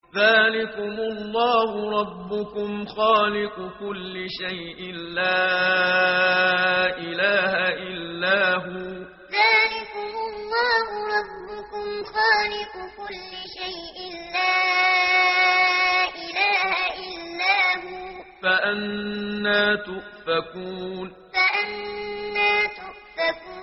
ذلكم الله ربكم خالق كل شيء لا إله إلا هو. ذلكم الله ربكم خالق كل شيء لا إله إلا هو. فأنى تؤفكون. فأنى تؤفكون.